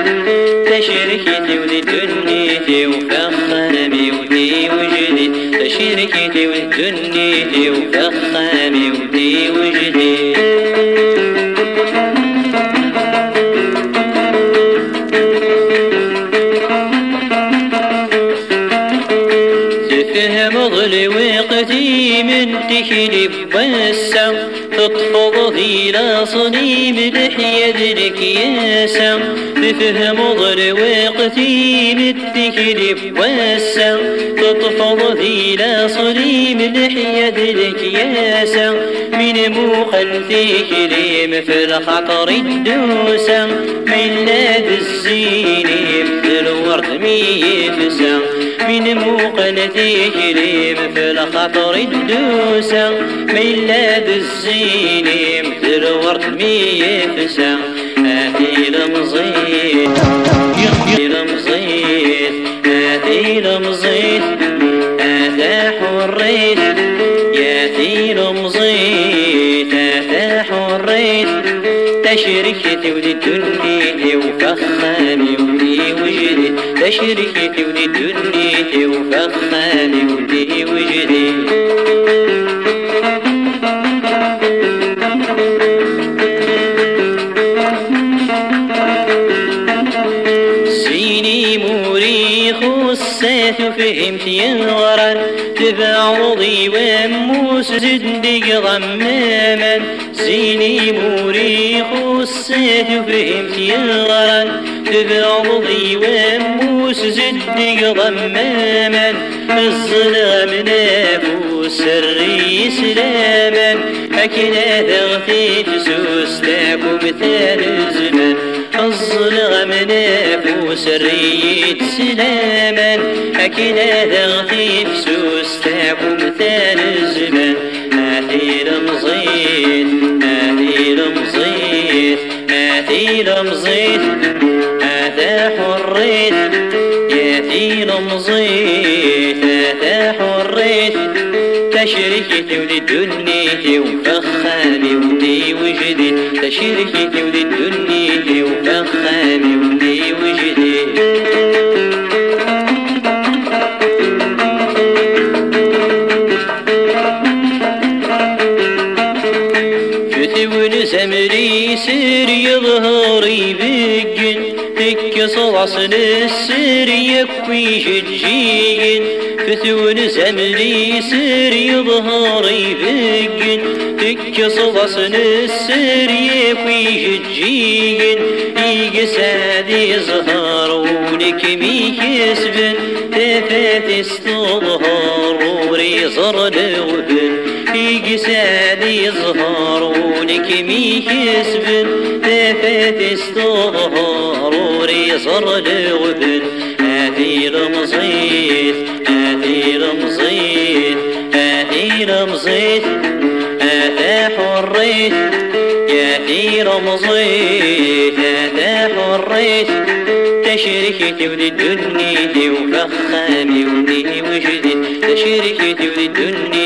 تشركتي ودي دنيتي وفخامي ودي وجدي تشركتي ودي دنيتي وفخامي ودي وجدي تفهم ظلي وقتي من تكلي بوسع تطفض ذي صليب لحية لك ياسع تفهم ظلي وقتي من تكلي بوسع تطفض ذي صليب لحية لك ياسع من مخلفك لي في الخطر الدوسع من لاد الزين مثل الورد ميفسع من مقلتك لي في الخطر الدوسع من لاد الزين مثل الورد ميفسع هاتي لمزيت هاتي لمزيت هاتي لمزيت هاتا حريت ياتي لمزيت هاتا حريت تشركتي ودي دنيتي وفخامي ودي وجدي تشركتي ودي دنيتي وفخامي ودي وجدي سيني مريخ الساث فهمت ينغرا تبعضي وموس زدق ضماما سيني مريخ الساث فهمت ينغرا تبعضي وموس زدق ضماما الظلام نافوس الري سلاما أكنا ذغتي تسوستاكم مثال الزمان الظلام نافوس الري سلاما أكنا ذغتي تسوستاكم مثال الزمان هاتي لمزيت هاتي لمزيت هاتي لمزيت هاتا حريت ياتي لمزيت هاتا حريت تشركتي ودي دنيتي وفخامي ودي وجدي تشركتي ودي دنيتي وفخامي ودي وجدي زمري سير يظهري بقن تك صلصل السير يكوي جدجين فتون زمري سير يظهري بقن تك صلصل السير يكوي جدجين يقساد يظهر ولك ميكسبن تفات استظهر وريظر لغبن يقساد يظهر ولك ميكسبن تفات استظهر وريظر لغبن هاتي لمزيت هاتي لمزيت هاتي لمزيت هاتا حريت ياتي لمزيت هاتا حريت تشركتي ودي دنيتي وفخامي ودي وجدي تشركتي ودي دنيتي